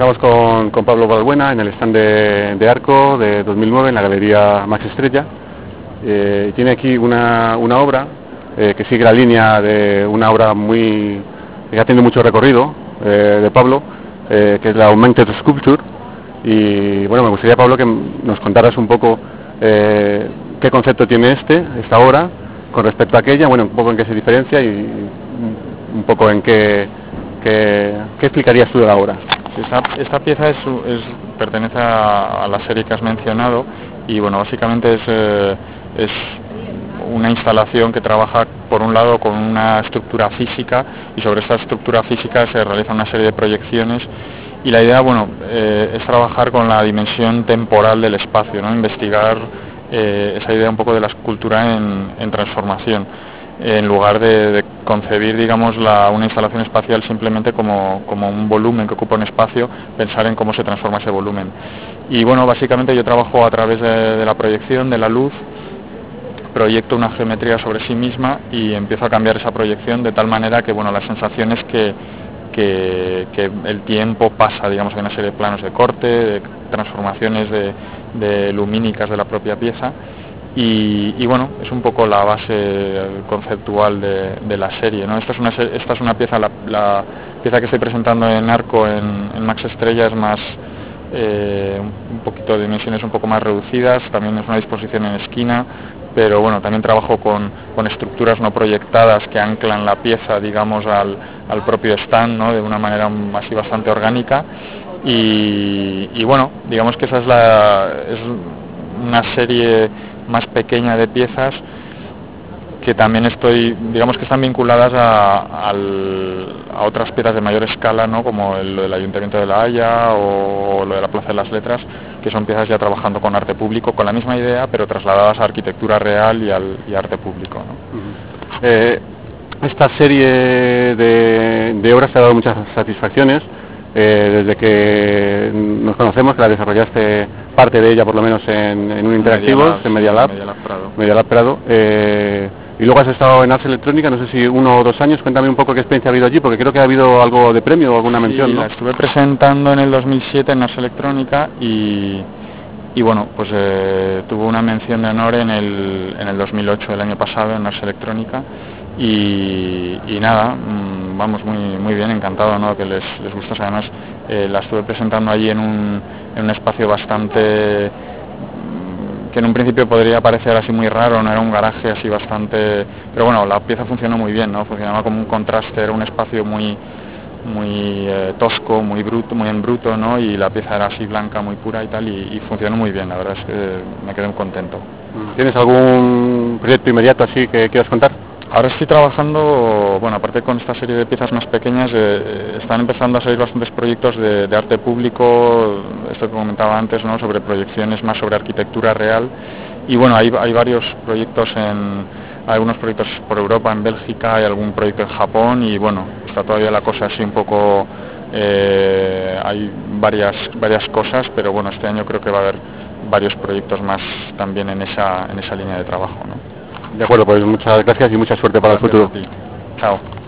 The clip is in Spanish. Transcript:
Estamos con Pablo Balbuena en el stand de Arco de 2009 en la Galería Max Estrella. Tiene aquí una obra que sigue la línea de una obra que ha tenido mucho recorrido de Pablo, que es la Augmented Sculpture. Y bueno, me gustaría, Pablo, que nos contaras un poco qué concepto tiene esta obra con respecto a aquella, bueno, un poco en qué se diferencia y un poco en qué explicarías tú de la obra. Esta pieza pertenece a la serie que has mencionado y bueno, básicamente es una instalación que trabaja por un lado con una estructura física y sobre esta estructura física se realiza una serie de proyecciones y la idea, bueno, es trabajar con la dimensión temporal del espacio, ¿no? Investigar esa idea un poco de la escultura en transformación, en lugar de concebir, digamos, una instalación espacial simplemente como un volumen que ocupa un espacio, pensar en cómo se transforma ese volumen. Y bueno, básicamente yo trabajo a través de la proyección, de la luz, proyecto una geometría sobre sí misma y empiezo a cambiar esa proyección de tal manera que, bueno, la sensación es que el tiempo pasa, digamos, en una serie de planos de corte, de transformaciones de lumínicas de la propia pieza. Y bueno, es un poco la base conceptual de la serie, ¿no? Esta es una pieza, la pieza que estoy presentando en Arco en Max Estrella es más un poquito de dimensiones un poco más reducidas, también es una disposición en esquina, pero bueno, también trabajo con estructuras no proyectadas que anclan la pieza, digamos, al propio stand, ¿no? De una manera así bastante orgánica y bueno, digamos que esa es una serie más pequeña de piezas que también digamos que están vinculadas a otras piezas de mayor escala, ¿no? Como lo del Ayuntamiento de La Haya o lo de la Plaza de las Letras, que son piezas ya trabajando con arte público, con la misma idea, pero trasladadas a arquitectura real y arte público, ¿no? Esta serie de obras te ha dado muchas satisfacciones. Desde que nos conocemos, que la desarrollaste parte de ella por lo menos en un interactivo, en Media Lab Prado. Y luego has estado en Ars Electrónica, no sé si 1 o 2 años. Cuéntame un poco qué experiencia ha habido allí, porque creo que ha habido algo de premio o alguna mención, ¿no? La estuve presentando en el 2007 en Ars Electrónica y bueno, pues tuvo una mención de honor en el 2008, el año pasado, en Ars Electrónica. Y nada, vamos, muy bien, encantado, ¿no? Que les gustase. Además, la estuve presentando allí en un espacio bastante que en un principio podría parecer así muy raro, no era un garaje así bastante, pero bueno, la pieza funcionó muy bien, ¿no? Funcionaba como un contraste, era un espacio muy tosco, muy en bruto, ¿no? Y la pieza era así blanca, muy pura y tal, y funcionó muy bien, la verdad es que me quedé contento. ¿Tienes algún proyecto inmediato así que quieras contar? Ahora estoy trabajando, bueno, aparte con esta serie de piezas más pequeñas, están empezando a salir bastantes proyectos de arte público, esto que comentaba antes, ¿no? Sobre proyecciones más sobre arquitectura real, y bueno, hay varios proyectos algunos proyectos por Europa, en Bélgica, hay algún proyecto en Japón, y bueno, está todavía la cosa así un poco, hay varias cosas, pero bueno, este año creo que va a haber varios proyectos más también en esa línea de trabajo, ¿no? De acuerdo, pues muchas gracias y mucha suerte para el futuro. Chao.